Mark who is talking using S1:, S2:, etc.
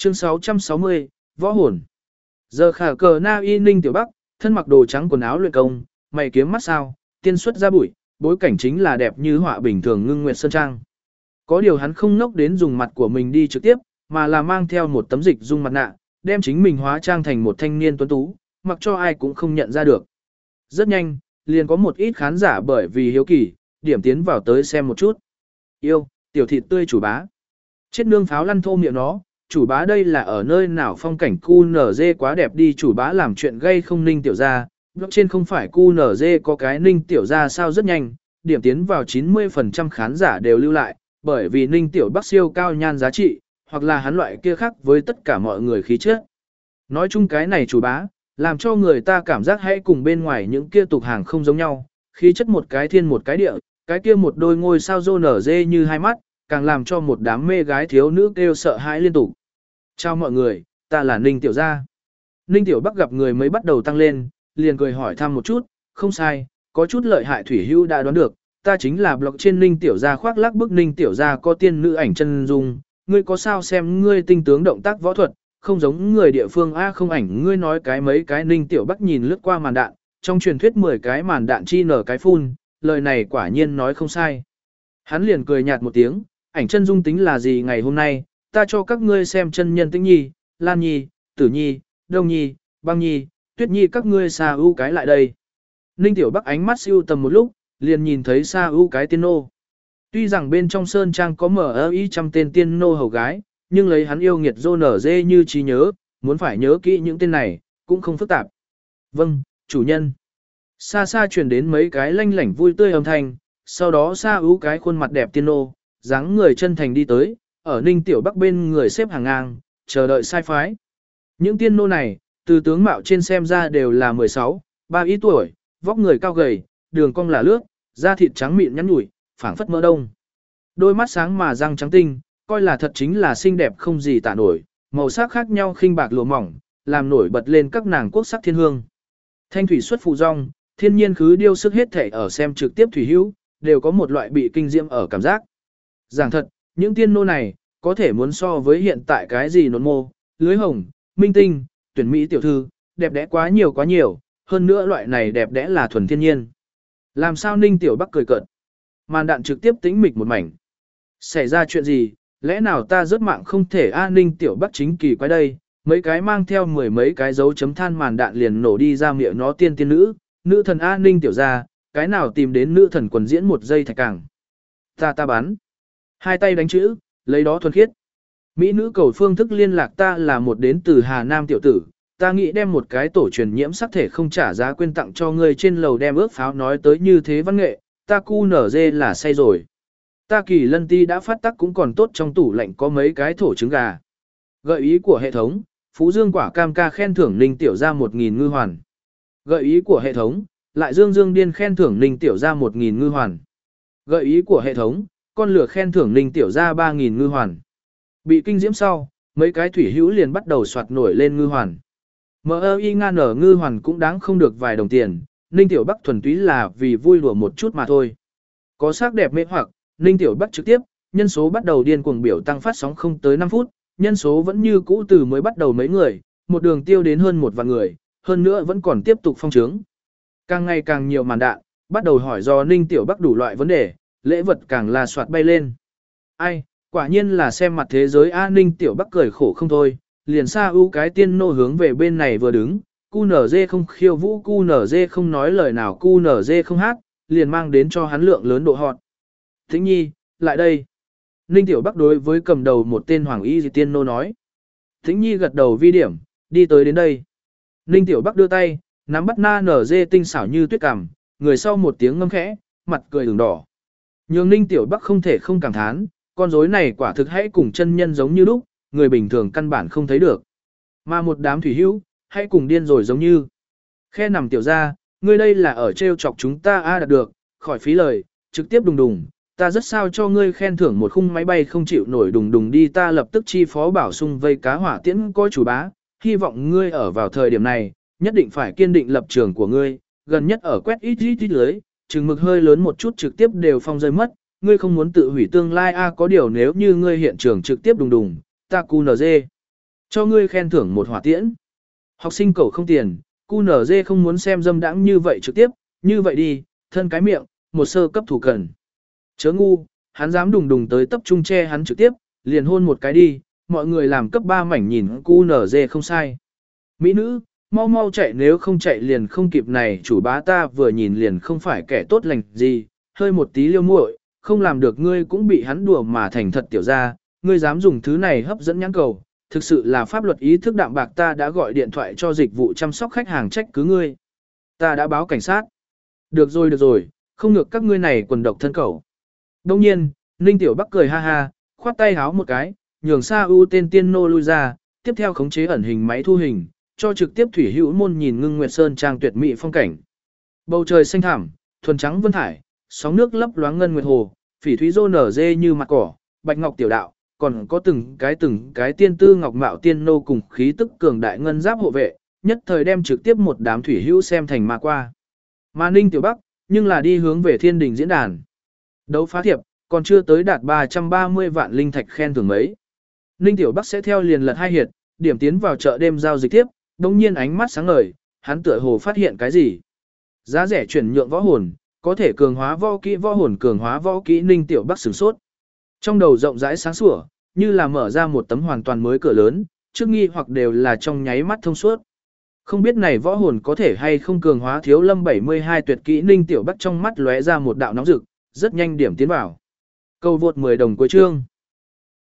S1: Chương 660, Võ hồn. Giờ khả cờ na y Ninh Tiểu Bắc, thân mặc đồ trắng quần áo luyện công, mày kiếm mắt sao, tiên xuất ra bụi, bối cảnh chính là đẹp như họa bình thường ngưng nguyệt sơn trang. Có điều hắn không nốc đến dùng mặt của mình đi trực tiếp, mà là mang theo một tấm dịch dung mặt nạ, đem chính mình hóa trang thành một thanh niên tuấn tú, mặc cho ai cũng không nhận ra được. Rất nhanh, liền có một ít khán giả bởi vì hiếu kỳ, điểm tiến vào tới xem một chút. Yêu, tiểu thịt tươi chủ bá. Chết nương pháo lăn thô miệng nó, chủ bá đây là ở nơi nào phong cảnh cu nở dê quá đẹp đi, chủ bá làm chuyện gây không Ninh Tiểu gia. Blog trên không phải cu nở dê có cái Ninh Tiểu gia sao rất nhanh, điểm tiến vào 90% khán giả đều lưu lại, bởi vì Ninh Tiểu Bắc siêu cao nhan giá trị, hoặc là hắn loại kia khác với tất cả mọi người khí chất. Nói chung cái này chủ bá, làm cho người ta cảm giác hãy cùng bên ngoài những kia tục hàng không giống nhau, khí chất một cái thiên một cái địa, cái kia một đôi ngôi sao rô nở dê như hai mắt, càng làm cho một đám mê gái thiếu nữ kêu sợ hãi liên tục. Chào mọi người, ta là Ninh Tiểu gia. Ninh Tiểu Bắc gặp người mới bắt đầu tăng lên, liền cười hỏi thăm một chút, không sai, có chút lợi hại thủy hữu đã đoán được, ta chính là blog trên Ninh Tiểu gia khoác lác bức Ninh Tiểu gia có tiên nữ ảnh chân dung, ngươi có sao xem ngươi tinh tướng động tác võ thuật, không giống người địa phương a không ảnh ngươi nói cái mấy cái. Ninh Tiểu Bắc nhìn lướt qua màn đạn, trong truyền thuyết 10 cái màn đạn chi nở cái phun, lời này quả nhiên nói không sai. Hắn liền cười nhạt một tiếng, ảnh chân dung tính là gì ngày hôm nay, ta cho các ngươi xem chân nhân Tĩnh Nhi, Lan Nhi, Tử Nhi, Đông Nhi, Băng Nhi, Tuyết Nhi các ngươi xa ưu cái lại đây. Ninh Tiểu Bắc ánh mắt siêu tầm một lúc, liền nhìn thấy xa ưu cái tiên nô. Tuy rằng bên trong sơn trang có mở ý trăm tên tiên nô hầu gái, nhưng lấy hắn yêu nghiệt dô nở dê như trí nhớ, muốn phải nhớ kỹ những tên này, cũng không phức tạp. Vâng, chủ nhân. Xa xa truyền đến mấy cái lanh lảnh vui tươi âm thanh, sau đó xa ưu cái khuôn mặt đẹp tiên nô, dáng người chân thành đi tới, ở Ninh Tiểu Bắc bên người xếp hàng ngang, chờ đợi sai phái. Những tiên nô này, từ tướng mạo trên xem ra đều là 16, 3 ít tuổi, vóc người cao gầy, đường cong là lướt, da thịt trắng mịn nhắn nhủi, phảng phất mỡ đông. Đôi mắt sáng mà răng trắng tinh, coi là thật chính là xinh đẹp không gì tả nổi, màu sắc khác nhau khinh bạc lụa mỏng, làm nổi bật lên các nàng quốc sắc thiên hương. Thanh thủy xuất phù rong, thiên nhiên khứ điêu sức hết thể ở xem trực tiếp thủy hữu, đều có một loại bị kinh diễm ở cảm giác. Giảng thật, những tiên nô này, có thể muốn so với hiện tại cái gì nôn mô, lưới hồng, minh tinh, tuyển mỹ tiểu thư, đẹp đẽ quá nhiều, hơn nữa loại này đẹp đẽ là thuần thiên nhiên. Làm sao Ninh Tiểu Bắc cười cợt. Màn đạn trực tiếp tĩnh mịch một mảnh. Xảy ra chuyện gì, lẽ nào ta rớt mạng không thể Ninh Tiểu Bắc chính kỳ quái đây, mấy cái mang theo 10 mấy cái dấu chấm than màn đạn liền nổ đi ra miệng nó tiên nữ, nữ thần Ninh Tiểu gia, cái nào tìm đến nữ thần quần diễn một giây thạch càng. Ta bắn. Hai tay đánh chữ, lấy đó thuần khiết. Mỹ nữ cầu phương thức liên lạc ta là một đến từ Hà Nam tiểu tử, ta nghĩ đem một cái tổ truyền nhiễm sắc thể không trả giá quên tặng cho ngươi trên lầu đem ước pháo nói tới như thế văn nghệ, ta cu nở dê là say rồi. Ta kỳ lân ti đã phát tắc cũng còn tốt trong tủ lạnh có mấy cái thổ trứng gà. Gợi ý của hệ thống, Phú Dương quả cam ca khen thưởng Ninh Tiểu ra 1.000 ngư hoàn. Gợi ý của hệ thống, lại Dương Điên khen thưởng Ninh Tiểu ra 1.000 ngư hoàn. Gợi ý của hệ thống, con lửa khen thưởng Ninh Tiểu ra 3.000 ngư hoàn. Bị kinh diễm sau, mấy cái thủy hữu liền bắt đầu soạt nổi lên ngư hoàn. M.I. ngan ở ngư hoàn cũng đáng không được vài đồng tiền, Ninh Tiểu Bắc thuần túy là vì vui đùa một chút mà thôi. Có sắc đẹp mê hoặc, Ninh Tiểu Bắc trực tiếp, nhân số bắt đầu điên cuồng biểu tăng phát sóng không tới 5 phút, nhân số vẫn như cũ từ mới bắt đầu mấy người, một đường tiêu đến hơn 1 vạn người, hơn nữa vẫn còn tiếp tục phong trướng. Càng ngày càng nhiều màn đạn, bắt đầu hỏi do Ninh Tiểu Bắc đủ loại vấn đề, lễ vật càng là soạt bay lên. Ai, quả nhiên là xem mặt thế giới Ninh Tiểu Bắc cười khổ không thôi, liền xa ưu cái tiên nô hướng về bên này vừa đứng, cu nở dê không khiêu vũ, cu nở dê không nói lời nào, cu nở dê không hát, liền mang đến cho hắn lượng lớn độ hot. Tĩnh Nhi, lại đây. Ninh Tiểu Bắc đối với cầm đầu một tên hoàng y tiên nô nói. Tĩnh Nhi gật đầu vi điểm, đi tới đến đây. Ninh Tiểu Bắc đưa tay, nắm bắt na nở dê tinh xảo như tuyết cằm, người sau một tiếng ngâm khẽ, mặt cười ửng đỏ. Nhưng Ninh Tiểu Bắc không thể không cảm thán, con rối này quả thực hãy cùng chân nhân giống như lúc, người bình thường căn bản không thấy được. Mà một đám thủy hữu, hãy cùng điên rồi giống như. Khe nằm tiểu ra, ngươi đây là ở trêu chọc chúng ta đạt được, khỏi phí lời, trực tiếp đùng đùng, ta rất sao cho ngươi khen thưởng một khung máy bay không chịu nổi đùng đùng đi, ta lập tức chi phó bảo sung vây cá hỏa tiễn coi chủ bá, hy vọng ngươi ở vào thời điểm này, nhất định phải kiên định lập trường của ngươi, gần nhất ở quét ít lưới, chừng mực hơi lớn một chút trực tiếp đều phong rơi mất, ngươi không muốn tự hủy tương lai có điều nếu như ngươi hiện trường trực tiếp đùng đùng, ta cu nở dê. Cho ngươi khen thưởng một hỏa tiễn. Học sinh cậu không tiền, QNZ không muốn xem dâm đãng như vậy trực tiếp, như vậy đi, thân cái miệng, một sơ cấp thủ cần. Chớ ngu, hắn dám đùng đùng tới tập trung che hắn trực tiếp, liền hôn một cái đi, mọi người làm cấp 3 mảnh nhìn QNZ không sai. Mỹ nữ, mau mau chạy, nếu không chạy liền không kịp này, chủ bá ta vừa nhìn liền không phải kẻ tốt lành gì, hơi một tí liêu muội, không làm được ngươi cũng bị hắn đùa mà thành thật tiểu ra, ngươi dám dùng thứ này hấp dẫn nhãn cầu, thực sự là pháp luật ý thức đạm bạc, ta đã gọi điện thoại cho dịch vụ chăm sóc khách hàng trách cứ ngươi. Ta đã báo cảnh sát. Được rồi, không ngược các ngươi này quần độc thân cầu. Đông nhiên, Ninh Tiểu Bắc cười ha ha, khoát tay háo một cái, nhường Sa U tên tiên nô lui ra, tiếp theo khống chế ẩn hình máy thu hình, cho trực tiếp thủy hữu môn nhìn ngưng nguyệt sơn trang tuyệt mỹ phong cảnh. Bầu trời xanh thẳm, thuần trắng vân thải, sóng nước lấp loáng ngân nguyệt hồ, phỉ thúy rô nở dê như mặt cỏ, bạch ngọc tiểu đạo, còn có từng cái tiên tư ngọc mạo tiên nô cùng khí tức cường đại ngân giáp hộ vệ, nhất thời đem trực tiếp một đám thủy hữu xem thành ma qua. Mà Ninh Tiểu Bắc, nhưng là đi hướng về thiên đình diễn đàn. Đấu phá thiệp, còn chưa tới đạt 330 vạn linh thạch khen thưởng mấy. Ninh Tiểu Bắc sẽ theo liền lật 2 hiệt, điểm tiến vào chợ đêm giao dịch tiếp, đồng nhiên ánh mắt sáng ngời, hắn tựa hồ phát hiện cái gì. Giá rẻ chuyển nhượng võ hồn, có thể cường hóa võ hồn cường hóa võ kỹ. Ninh Tiểu Bắc sửng sốt. Trong đầu rộng rãi sáng sủa, như là mở ra một tấm hoàn toàn mới cửa lớn, trước nghi hoặc đều là trong nháy mắt thông suốt. Không biết này võ hồn có thể hay không cường hóa Thiếu Lâm 72 tuyệt kỹ. Ninh Tiểu Bắc trong mắt lóe ra một đạo nóng rực, rất nhanh điểm tiến vào. Câu vượt 10 đồng cuối chương.